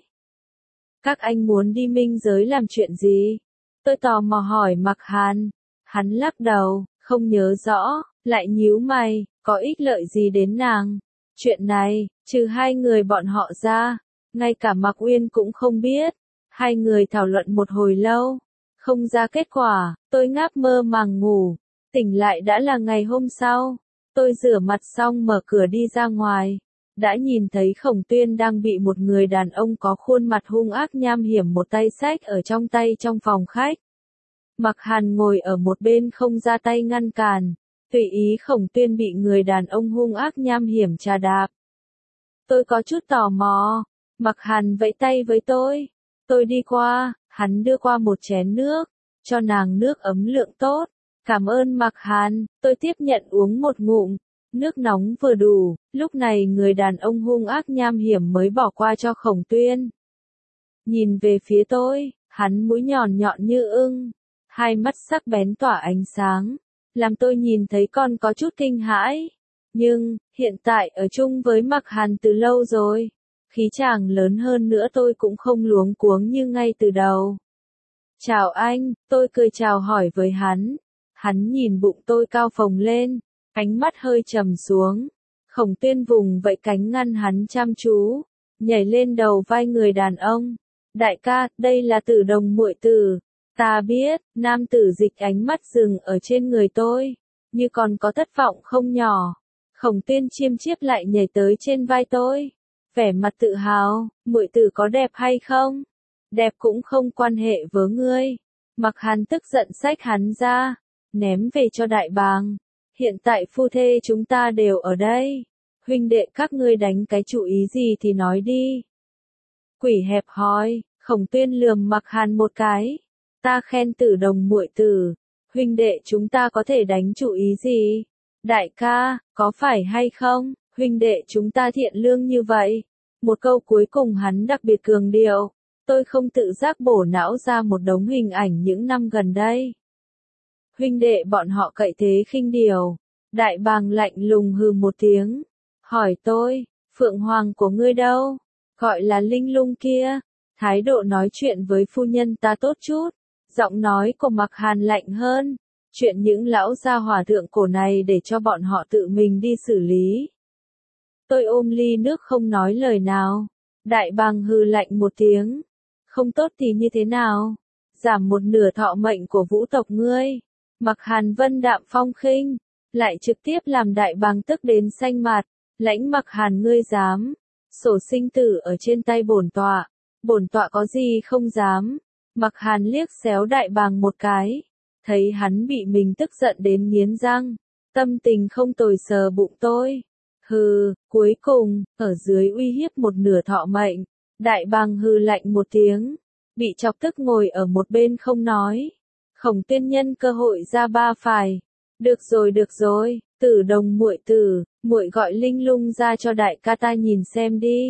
Các anh muốn đi minh giới làm chuyện gì? Tôi tò mò hỏi Mặc Hàn. Hắn lắc đầu, không nhớ rõ, lại nhíu mày, có ích lợi gì đến nàng? Chuyện này, trừ hai người bọn họ ra, ngay cả Mạc Uyên cũng không biết. Hai người thảo luận một hồi lâu, không ra kết quả, tôi ngáp mơ màng ngủ, tỉnh lại đã là ngày hôm sau. Tôi rửa mặt xong mở cửa đi ra ngoài, đã nhìn thấy Khổng Tuyên đang bị một người đàn ông có khuôn mặt hung ác nham hiểm một tay xách ở trong tay trong phòng khách. Mặc Hàn ngồi ở một bên không ra tay ngăn cản, tùy ý Khổng Tuyên bị người đàn ông hung ác nham hiểm trà đạp. Tôi có chút tò mò, Mặc Hàn vẫy tay với tôi. Tôi đi qua, hắn đưa qua một chén nước, cho nàng nước ấm lượng tốt. Cảm ơn Mặc Hàn, tôi tiếp nhận uống một ngụm, nước nóng vừa đủ, lúc này người đàn ông hung ác nham hiểm mới bỏ qua cho Khổng Tuyên. Nhìn về phía tôi, hắn mũi nhọn nhọn như ưng, hai mắt sắc bén tỏa ánh sáng, làm tôi nhìn thấy còn có chút kinh hãi. Nhưng, hiện tại ở chung với Mặc Hàn từ lâu rồi, khí chàng lớn hơn nữa tôi cũng không luống cuống như ngay từ đầu. Chào anh, tôi cười chào hỏi với hắn. Hắn nhìn bụng tôi cao phồng lên, ánh mắt hơi trầm xuống. Khổng Tuyên vùng vẫy cánh ngăn hắn chăm chú, nhảy lên đầu vai người đàn ông. Đại ca, đây là Tử Đồng muội tử. Ta biết, nam tử dịch ánh mắt dừng ở trên người tôi, như còn có thất vọng không nhỏ. Khổng Tuyên chiêm chiếp lại nhảy tới trên vai tôi, vẻ mặt tự hào, muội tử có đẹp hay không? Đẹp cũng không quan hệ với ngươi. Mặc Hàn tức giận xách hắn ra, ném về cho đại bàng. Hiện tại phu thê chúng ta đều ở đây. Huynh đệ các ngươi đánh cái chủ ý gì thì nói đi. Quỷ hẹp hòi, Khổng Tuyên lườm Mặc Hàn một cái. Ta khen Tử Đồng muội tử, huynh đệ chúng ta có thể đánh chủ ý gì? Đại ca, có phải hay không? Huynh đệ chúng ta thiện lương như vậy. Một câu cuối cùng hắn đặc biệt cường điệu. Tôi không tự giác bổ não ra một đống hình ảnh những năm gần đây. Huynh đệ bọn họ cậy thế khinh điều. Đại bàng lạnh lùng hừ một tiếng. Hỏi tôi, Phượng Hoàng của ngươi đâu? Gọi là Linh Lung kia. Thái độ nói chuyện với phu nhân ta tốt chút. Giọng nói của Mặc Hàn lạnh hơn. Chuyện những lão gia hỏa thượng cổ này để cho bọn họ tự mình đi xử lý. Tôi ôm ly nước không nói lời nào. Đại bàng hừ lạnh một tiếng. Không tốt thì như thế nào? Giảm một nửa thọ mệnh của vũ tộc ngươi. Mặc Hàn vân đạm phong khinh, lại trực tiếp làm đại bàng tức đến xanh mặt. Lãnh Mặc Hàn ngươi dám. Sổ sinh tử ở trên tay bổn tọa. Bổn tọa có gì không dám. Mặc Hàn liếc xéo đại bàng một cái. Thấy hắn bị mình tức giận đến nghiến răng. Tâm tình không tồi sờ bụng tôi. Hừ, cuối cùng, ở dưới uy hiếp một nửa thọ mệnh. Đại bàng hừ lạnh một tiếng. Bị chọc tức ngồi ở một bên không nói. Khổng Tuyên nhân cơ hội ra ba phải. Được rồi được rồi, Tử Đồng muội tử, muội gọi Linh Lung ra cho đại ca ta nhìn xem đi.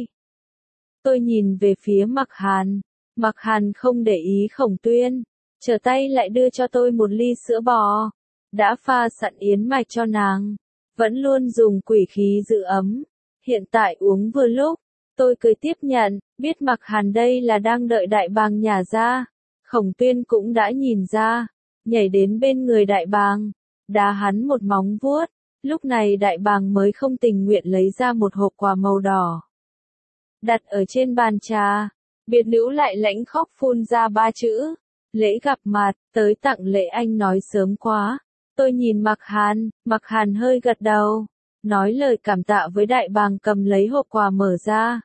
Tôi nhìn về phía Mặc Hàn. Mặc Hàn không để ý Khổng Tuyên, trở tay lại đưa cho tôi một ly sữa bò. Đã pha sẵn yến mạch cho nàng, vẫn luôn dùng quỷ khí giữ ấm. hiện tại uống vừa lúc. Tôi cười tiếp nhận, biết Mặc Hàn đây là đang đợi đại bàng nhả ra. Khổng Tuyên cũng đã nhìn ra, nhảy đến bên người đại bàng, đá hắn một móng vuốt. Lúc này đại bàng mới không tình nguyện lấy ra một hộp quà màu đỏ. Đặt ở trên bàn trà, biệt nữ lại lãnh khóc phun ra ba chữ. Lễ gặp mặt, tới tặng lễ anh nói sớm quá. Tôi nhìn Mặc Hàn, Mặc Hàn hơi gật đầu, nói lời cảm tạ với đại bàng cầm lấy hộp quà mở ra.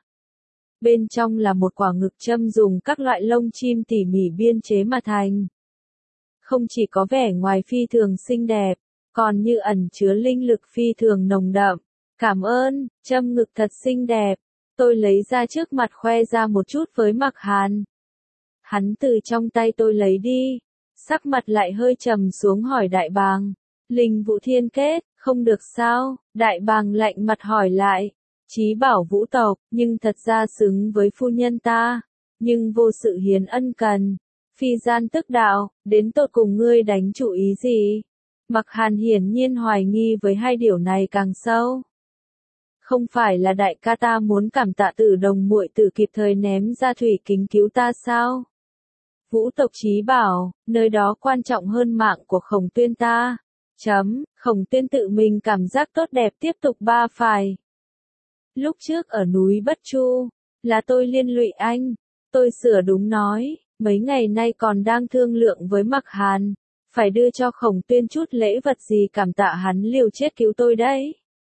Bên trong là một quả ngực châm dùng các loại lông chim tỉ mỉ biên chế mà thành. Không chỉ có vẻ ngoài phi thường xinh đẹp, còn như ẩn chứa linh lực phi thường nồng đậm. Cảm ơn, châm ngực thật xinh đẹp. Tôi lấy ra trước mặt khoe ra một chút với Mặc Hàn. Hắn từ trong tay tôi lấy đi, sắc mặt lại hơi trầm xuống hỏi đại bàng. Linh vụ thiên kết, không được sao? Đại bàng lạnh mặt hỏi lại. Chí bảo vũ tộc, nhưng thật ra xứng với phu nhân ta. Nhưng vô sự hiến ân cần. Phi gian tức đạo, đến tột cùng ngươi đánh chủ ý gì? Mặc Hàn hiển nhiên hoài nghi với hai điều này càng sâu. Không phải là đại ca ta muốn cảm tạ Tử Đồng muội tử kịp thời ném ra thủy kính cứu ta sao? Vũ tộc chí bảo, nơi đó quan trọng hơn mạng của Khổng Tuyên ta. Chấm, Khổng Tuyên tự mình cảm giác tốt đẹp tiếp tục ba phải. Lúc trước ở núi Bất Chu, là tôi liên lụy anh. Tôi sửa đúng nói, mấy ngày nay còn đang thương lượng với Mặc Hàn. Phải đưa cho Khổng Tuyên chút lễ vật gì cảm tạ hắn liều chết cứu tôi đấy.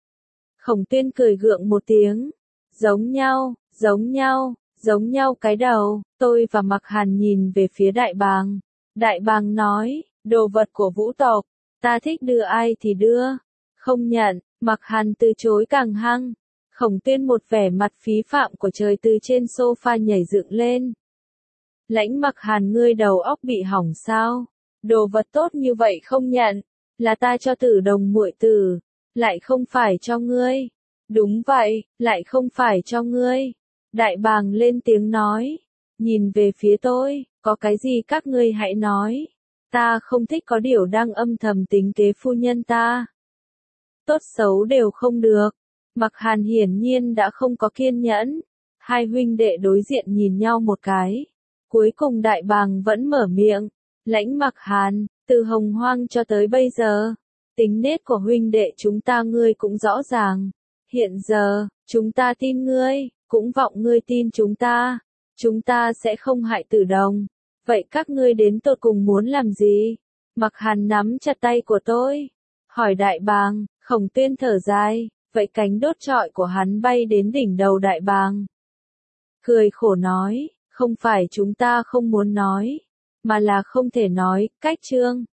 Khổng Tuyên cười gượng một tiếng. Giống nhau, giống nhau, giống nhau cái đầu. Tôi và Mặc Hàn nhìn về phía đại bàng. Đại bàng nói, đồ vật của vũ tộc, ta thích đưa ai thì đưa. Không nhận, Mặc Hàn từ chối càng hăng. Khổng Tuyên một vẻ mặt phí phạm của trời từ trên sofa nhảy dựng lên. Lãnh Mặc Hàn ngươi đầu óc bị hỏng sao? Đồ vật tốt như vậy không nhận, là ta cho Tử Đồng muội tử, lại không phải cho ngươi. Đúng vậy, lại không phải cho ngươi. Đại bàng lên tiếng nói, nhìn về phía tôi, có cái gì các ngươi hãy nói. Ta không thích có điều đang âm thầm tính kế phu nhân ta. Tốt xấu đều không được. Mặc Hàn hiển nhiên đã không có kiên nhẫn. Hai huynh đệ đối diện nhìn nhau một cái. Cuối cùng đại bàng vẫn mở miệng. Lãnh Mặc Hàn, từ Hồng Hoang cho tới bây giờ, tính nết của huynh đệ chúng ta ngươi cũng rõ ràng. Hiện giờ, chúng ta tin ngươi, cũng vọng ngươi tin chúng ta. Chúng ta sẽ không hại Tử Đồng. Vậy các ngươi đến tột cùng muốn làm gì? Mặc Hàn nắm chặt tay của tôi. Hỏi đại bàng, Khổng Tuyên thở dài, vậy cánh đốt trọi của hắn bay đến đỉnh đầu đại bàng. Cười khổ nói, không phải chúng ta không muốn nói, mà là không thể nói, cách chương.